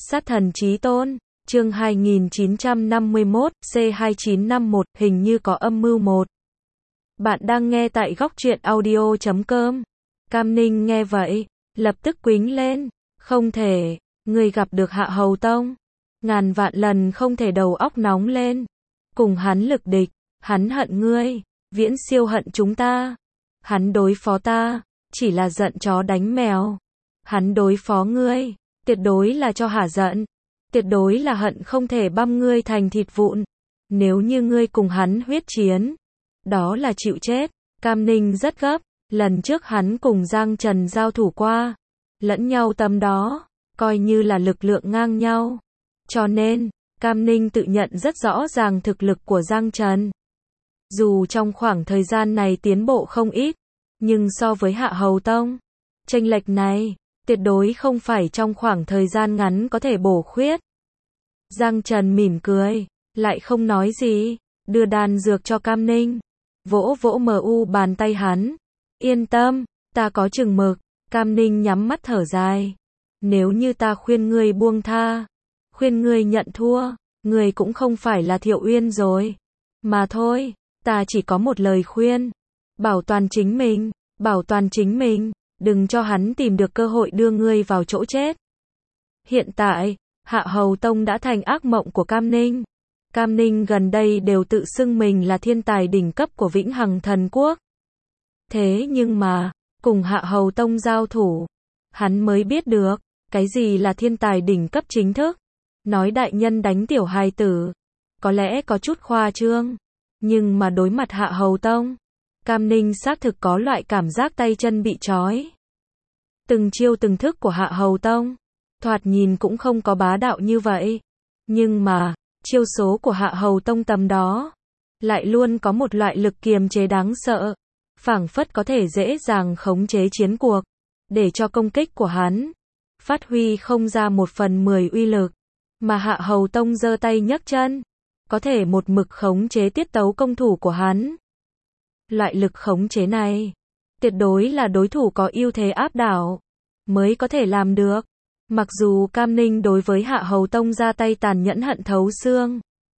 Sát thần chí tôn, chương 2951, C2951, hình như có âm mưu một. Bạn đang nghe tại góc truyện audio.com. Cam Ninh nghe vậy, lập tức quýnh lên, không thể, người gặp được Hạ Hầu Tông. Ngàn vạn lần không thể đầu óc nóng lên. Cùng hắn lực địch, hắn hận ngươi, viễn siêu hận chúng ta. Hắn đối phó ta, chỉ là giận chó đánh mèo. Hắn đối phó ngươi, tuyệt đối là cho hả giận. Tuyệt đối là hận không thể băm ngươi thành thịt vụn. Nếu như ngươi cùng hắn huyết chiến, đó là chịu chết. Cam Ninh rất gấp, lần trước hắn cùng Giang Trần giao thủ qua, lẫn nhau tầm đó, coi như là lực lượng ngang nhau. Cho nên, Cam Ninh tự nhận rất rõ ràng thực lực của Giang Trần. Dù trong khoảng thời gian này tiến bộ không ít, nhưng so với Hạ Hầu Tông, chênh lệch này, tuyệt đối không phải trong khoảng thời gian ngắn có thể bổ khuyết. Giang Trần mỉm cười, lại không nói gì, đưa đan dược cho Cam Ninh, vỗ vỗ bàn tay hắn. Yên tâm, ta có chừng mực. Cam Ninh nhắm mắt thở dài. Nếu như ta khuyên ngươi buông tha, khuyên ngươi nhận thua, ngươi cũng không phải là Thiệu Uyên rồi. Mà thôi, ta chỉ có một lời khuyên. Bảo toàn chính mình, đừng cho hắn tìm được cơ hội đưa ngươi vào chỗ chết. Hiện tại, Hạ Hầu Tông đã thành ác mộng của Cam Ninh. Cam Ninh gần đây đều tự xưng mình là thiên tài đỉnh cấp của Vĩnh Hằng Thần Quốc. Thế nhưng mà, cùng Hạ Hầu Tông giao thủ, hắn mới biết được, cái gì là thiên tài đỉnh cấp chính thức. Nói đại nhân đánh tiểu hài tử, có lẽ có chút khoa trương, nhưng mà đối mặt Hạ Hầu Tông, Cam Ninh xác thực có loại cảm giác tay chân bị trói. Từng chiêu từng thức của Hạ Hầu Tông, thoạt nhìn cũng không có bá đạo như vậy. Nhưng mà, chiêu số của Hạ Hầu Tông tầm đó, lại luôn có một loại lực kiềm chế đáng sợ. Phảng phất có thể dễ dàng khống chế chiến cuộc, để cho công kích của hắn phát huy không ra 1/10 uy lực. Mà Hạ Hầu Tông giơ tay nhấc chân, có thể một mực khống chế tiết tấu công thủ của hắn. Loại lực khống chế này, tuyệt đối là đối thủ có ưu thế áp đảo, mới có thể làm được. Mặc dù Cam Ninh đối với Hạ Hầu Tông ra tay tàn nhẫn hận thấu xương,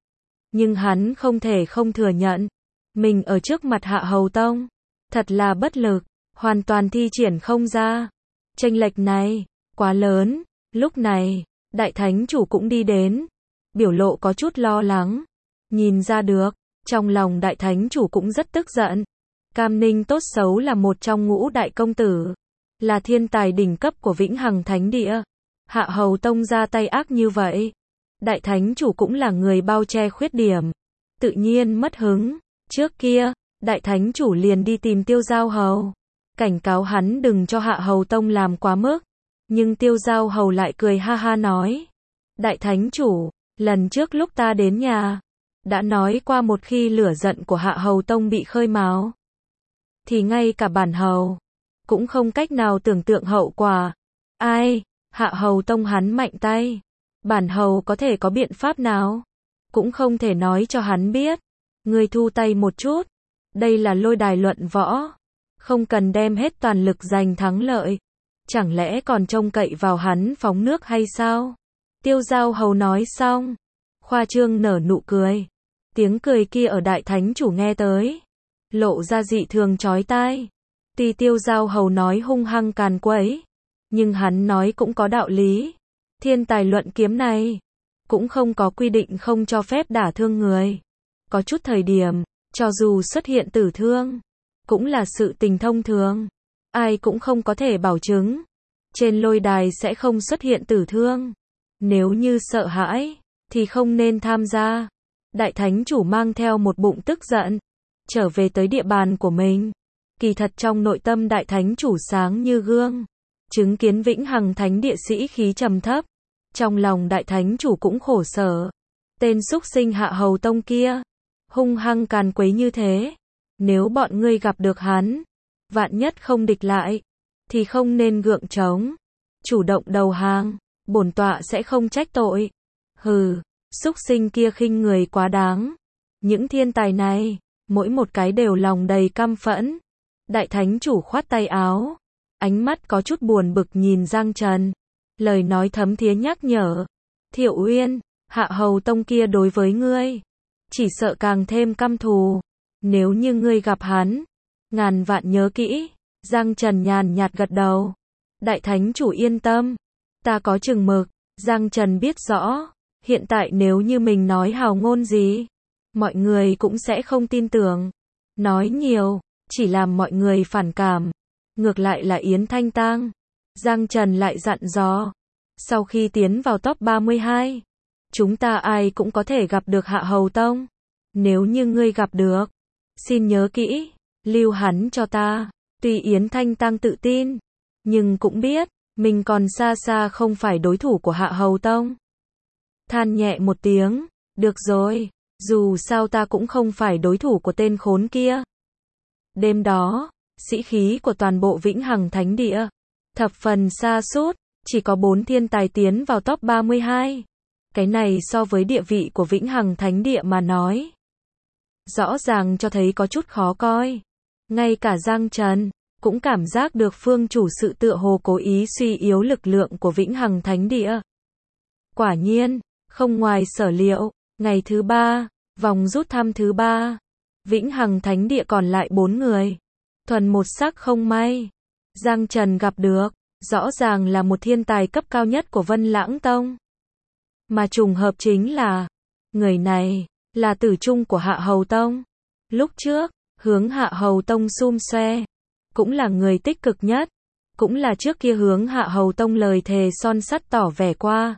nhưng hắn không thể không thừa nhận, mình ở trước mặt Hạ Hầu Tông, thật là bất lực, hoàn toàn thi triển không ra. Chênh lệch này, quá lớn. Lúc này, Đại Thánh Chủ cũng đi đến, biểu lộ có chút lo lắng. Nhìn ra được, trong lòng Đại Thánh Chủ cũng rất tức giận. Cam Ninh tốt xấu là một trong ngũ đại công tử, là thiên tài đỉnh cấp của Vĩnh Hằng Thánh Địa. Hạ Hầu Tông ra tay ác như vậy, Đại Thánh Chủ cũng là người bao che khuyết điểm, tự nhiên mất hứng. Trước kia, Đại Thánh Chủ liền đi tìm Tiêu Giao Hầu, cảnh cáo hắn đừng cho Hạ Hầu Tông làm quá mức. Nhưng Tiêu Giao Hầu lại cười ha ha nói, Đại Thánh Chủ, lần trước lúc ta đến nhà, đã nói qua một khi lửa giận của Hạ Hầu Tông bị khơi mào, thì ngay cả bản hầu cũng không cách nào tưởng tượng hậu quả. Ai, Hạ Hầu Tông hắn mạnh tay, bản hầu có thể có biện pháp nào? Cũng không thể nói cho hắn biết. Ngươi thu tay một chút, đây là lôi đài luận võ, không cần đem hết toàn lực giành thắng lợi. Chẳng lẽ còn trông cậy vào hắn phóng nước hay sao? Tiêu Giao Hầu nói xong, khoa trương nở nụ cười. Tiếng cười kia ở Đại Thánh Chủ nghe tới, lộ ra dị thường chói tai. Tuy Tiêu Giao Hầu nói hung hăng càn quấy, nhưng hắn nói cũng có đạo lý. Thiên tài luận kiếm này, cũng không có quy định không cho phép đả thương người. Có chút thời điểm, cho dù xuất hiện tử thương, cũng là sự tình thông thường. Ai cũng không có thể bảo chứng, trên lôi đài sẽ không xuất hiện tử thương. Nếu như sợ hãi, thì không nên tham gia. Đại Thánh Chủ mang theo một bụng tức giận, trở về tới địa bàn của mình. Kỳ thật trong nội tâm Đại Thánh Chủ sáng như gương, chứng kiến Vĩnh Hằng Thánh Địa sĩ khí trầm thấp. Trong lòng Đại Thánh Chủ cũng khổ sở. Tên xúc sinh Hạ Hầu Tông kia, hung hăng càn quấy như thế. Nếu bọn ngươi gặp được hắn, vạn nhất không địch lại, thì không nên gượng chống, chủ động đầu hàng, bổn tọa sẽ không trách tội. Hừ, xúc sinh kia khinh người quá đáng. Những thiên tài này, mỗi một cái đều lòng đầy căm phẫn. Đại Thánh Chủ khoát tay áo, ánh mắt có chút buồn bực nhìn Giang Trần. Lời nói thấm thía nhắc nhở, Thiệu Uyên, Hạ Hầu Tông kia đối với ngươi, chỉ sợ càng thêm căm thù. Nếu như ngươi gặp hắn, ngàn vạn nhớ kỹ. Giang Trần nhàn nhạt gật đầu. Đại thánh chủ yên tâm, ta có chừng mực. Giang Trần biết rõ, hiện tại nếu như mình nói hào ngôn gì, mọi người cũng sẽ không tin tưởng. Nói nhiều, chỉ làm mọi người phản cảm. Ngược lại là Yến Thanh Tang. Giang Trần lại dặn dò. Sau khi tiến vào top 32, chúng ta ai cũng có thể gặp được Hạ Hầu Tông. Nếu như ngươi gặp được, xin nhớ kỹ, lưu hắn cho ta. Tuy Yến Thanh Tang tự tin, nhưng cũng biết, mình còn xa xa không phải đối thủ của Hạ Hầu Tông. Than nhẹ một tiếng, được rồi, dù sao ta cũng không phải đối thủ của tên khốn kia. Đêm đó, sĩ khí của toàn bộ Vĩnh Hằng Thánh Địa thập phần sa sút, chỉ có 4 thiên tài tiến vào top 32. Cái này so với địa vị của Vĩnh Hằng Thánh Địa mà nói, rõ ràng cho thấy có chút khó coi. Ngay cả Giang Trần cũng cảm giác được phương chủ sự tựa hồ cố ý suy yếu lực lượng của Vĩnh Hằng Thánh Địa. Quả nhiên, không ngoài sở liệu, ngày thứ 3, vòng rút thăm thứ 3, Vĩnh Hằng Thánh Địa còn lại 4 người. Thuần một sắc không may, Giang Trần gặp được, rõ ràng là một thiên tài cấp cao nhất của Vân Lãng Tông. Mà trùng hợp chính là, người này là tử trung của Hạ Hầu Tông. Lúc trước, hướng Hạ Hầu Tông xum xoe, cũng là người tích cực nhất, cũng là trước kia hướng Hạ Hầu Tông lời thề son sắt tỏ vẻ qua.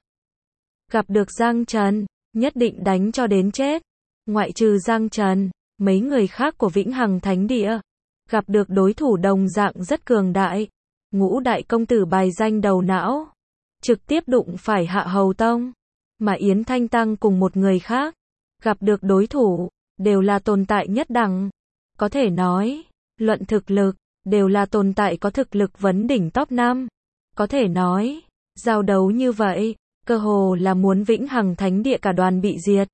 Gặp được Giang Trần, nhất định đánh cho đến chết. Ngoại trừ Giang Trần, mấy người khác của Vĩnh Hằng Thánh Địa gặp được đối thủ đồng dạng rất cường đại. Ngũ đại công tử bài danh đầu não, trực tiếp đụng phải Hạ Hầu Tông. Mà Yến Thanh Tang cùng một người khác gặp được đối thủ, đều là tồn tại nhất đẳng. Có thể nói, luận thực lực, đều là tồn tại có thực lực vấn đỉnh top 5. Có thể nói, giao đấu như vậy, cơ hồ là muốn Vĩnh Hằng Thánh Địa cả đoàn bị diệt.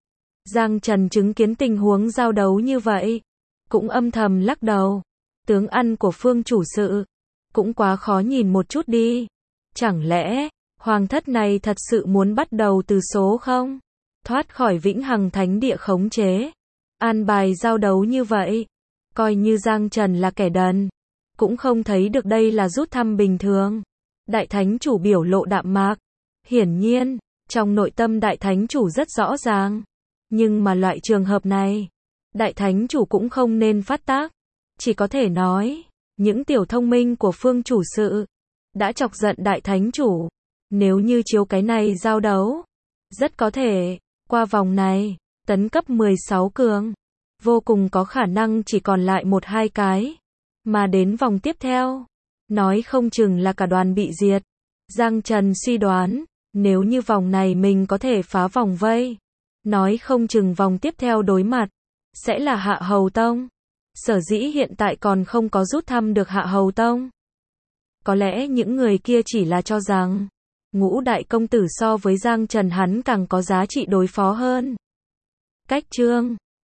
Giang Trần chứng kiến tình huống giao đấu như vậy, cũng âm thầm lắc đầu. Tướng ăn của phương chủ sự, cũng quá khó nhìn một chút đi. Chẳng lẽ, hoàng thất này thật sự muốn bắt đầu từ số không? Thoát khỏi Vĩnh Hằng Thánh Địa khống chế. An bài giao đấu như vậy, coi như Giang Trần là kẻ đần, cũng không thấy được đây là rút thăm bình thường. Đại thánh chủ biểu lộ đạm mạc. Hiển nhiên, trong nội tâm đại thánh chủ rất rõ ràng. Nhưng mà loại trường hợp này, đại thánh chủ cũng không nên phát tác. Chỉ có thể nói, những tiểu thông minh của phương chủ sự đã chọc giận đại thánh chủ. Nếu như chiếu cái này giao đấu, rất có thể, qua vòng này, tấn cấp 16 cường, vô cùng có khả năng chỉ còn lại 1-2 cái. Mà đến vòng tiếp theo, nói không chừng là cả đoàn bị diệt. Giang Trần suy đoán, nếu như vòng này mình có thể phá vòng vây, nói không chừng vòng tiếp theo đối mặt sẽ là Hạ Hầu Tông. Sở dĩ hiện tại còn không có rút thăm được Hạ Hầu Tông. Có lẽ những người kia chỉ là cho rằng Ngũ đại công tử so với Giang Trần hắn càng có giá trị đối phó hơn. Cách chương